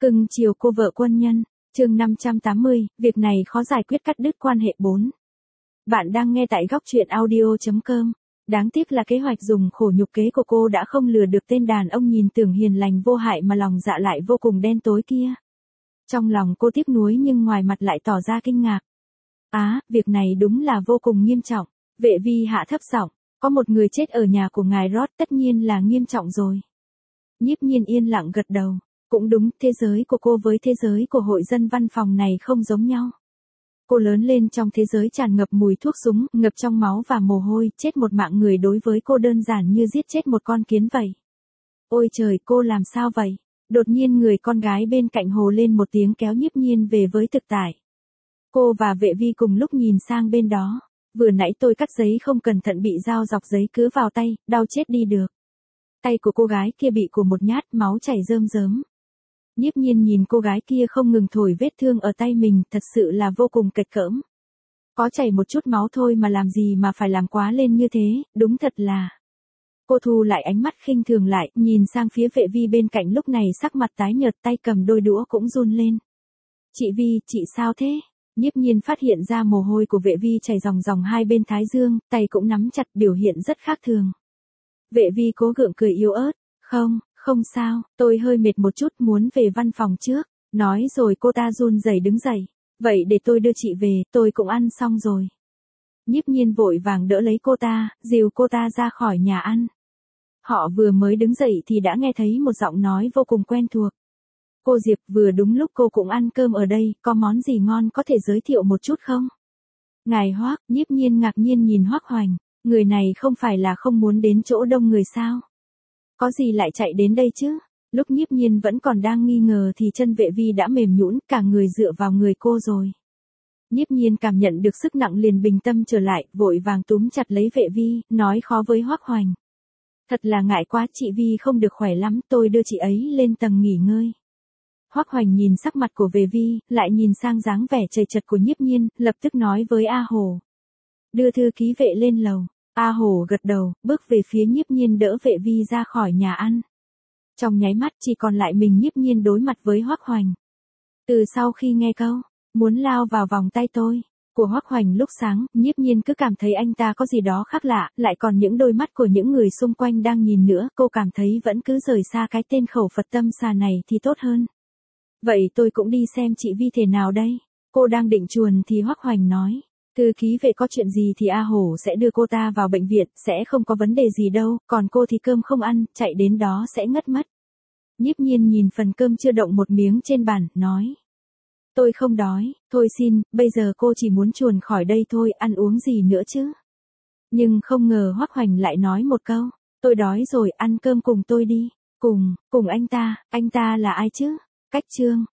Cưng chiều cô vợ quân nhân, chương 580, việc này khó giải quyết cắt đứt quan hệ 4. Bạn đang nghe tại góc truyện audio.com. Đáng tiếc là kế hoạch dùng khổ nhục kế của cô đã không lừa được tên đàn ông nhìn tưởng hiền lành vô hại mà lòng dạ lại vô cùng đen tối kia. Trong lòng cô tiếc nuối nhưng ngoài mặt lại tỏ ra kinh ngạc. Việc này đúng là vô cùng nghiêm trọng. Vệ vi hạ thấp giọng, có một người chết ở nhà của ngài Roth tất nhiên là nghiêm trọng rồi. Nhiếp Nhiên yên lặng gật đầu. Cũng đúng, thế giới của cô với thế giới của hội dân văn phòng này không giống nhau. Cô lớn lên trong thế giới tràn ngập mùi thuốc súng, ngập trong máu và mồ hôi, chết một mạng người đối với cô đơn giản như giết chết một con kiến vậy. Ôi trời, cô làm sao vậy? Đột nhiên người con gái bên cạnh hồ lên một tiếng kéo Nhiếp Nhiên về với thực tại. Cô và Vệ Vi cùng lúc nhìn sang bên đó. Vừa nãy tôi cắt giấy không cẩn thận bị dao dọc giấy cứa vào tay, đau chết đi được. Tay của cô gái kia bị của một nhát, máu chảy rơm rớm. Nhiếp Nhiên nhìn cô gái kia không ngừng thổi vết thương ở tay mình, thật sự là vô cùng kịch cỡm. Có chảy một chút máu thôi mà làm gì mà phải làm quá lên như thế, đúng thật là. Cô thu lại ánh mắt khinh thường lại, nhìn sang phía Vệ Vi bên cạnh lúc này sắc mặt tái nhợt, tay cầm đôi đũa cũng run lên. Chị Vi, chị sao thế? Nhiếp Nhiên phát hiện ra mồ hôi của Vệ Vi chảy ròng ròng hai bên thái dương, tay cũng nắm chặt, biểu hiện rất khác thường. Vệ Vi cố gượng cười yếu ớt, không sao, tôi hơi mệt một chút muốn về văn phòng trước. Nói rồi cô ta run rẩy đứng dậy. Vậy để tôi đưa chị về, tôi cũng ăn xong rồi. Nhiếp Nhiên vội vàng đỡ lấy cô ta, dìu cô ta ra khỏi nhà ăn. Họ vừa mới đứng dậy thì đã nghe thấy một giọng nói vô cùng quen thuộc. Cô Diệp, vừa đúng lúc cô cũng ăn cơm ở đây, có món gì ngon có thể giới thiệu một chút không? Ngài Hoác, Nhiếp Nhiên ngạc nhiên nhìn Hoác Hoành, người này không phải là không muốn đến chỗ đông người sao? Có gì lại chạy đến đây chứ? Lúc Nhiếp Nhiên vẫn còn đang nghi ngờ thì chân Vệ Vi đã mềm nhũn, cả người dựa vào người cô rồi. Nhiếp Nhiên cảm nhận được sức nặng liền bình tâm trở lại, vội vàng túm chặt lấy Vệ Vi, nói khó với Hoác Hoành. Thật là ngại quá, chị Vi không được khỏe lắm, tôi đưa chị ấy lên tầng nghỉ ngơi. Hoác Hoành nhìn sắc mặt của Vệ Vi, lại nhìn sang dáng vẻ trầy trật của Nhiếp Nhiên, lập tức nói với A Hồ. Đưa thư ký Vệ lên lầu. A Hồ gật đầu, bước về phía Nhiếp Nhiên đỡ Vệ Vi ra khỏi nhà ăn. Trong nháy mắt chỉ còn lại mình Nhiếp Nhiên đối mặt với Hoác Hoành. Từ sau khi nghe câu, muốn lao vào vòng tay tôi, của Hoác Hoành lúc sáng, Nhiếp Nhiên cứ cảm thấy anh ta có gì đó khác lạ, lại còn những đôi mắt của những người xung quanh đang nhìn nữa, cô cảm thấy vẫn cứ rời xa cái tên khẩu Phật tâm xà này thì tốt hơn. Vậy tôi cũng đi xem chị Vi thế nào đây. Cô đang định chuồn thì Hoác Hoành nói. Thư ký Vệ có chuyện gì thì A Hổ sẽ đưa cô ta vào bệnh viện, sẽ không có vấn đề gì đâu, còn cô thì cơm không ăn, chạy đến đó sẽ ngất mất. Nhiếp Nhiên nhìn phần cơm chưa động một miếng trên bàn, nói. Tôi không đói, thôi xin, bây giờ cô chỉ muốn chuồn khỏi đây thôi, ăn uống gì nữa chứ. Nhưng không ngờ Hoác Hoành lại nói một câu, tôi đói rồi, ăn cơm cùng tôi đi. Cùng anh ta là ai chứ? Cách Trương,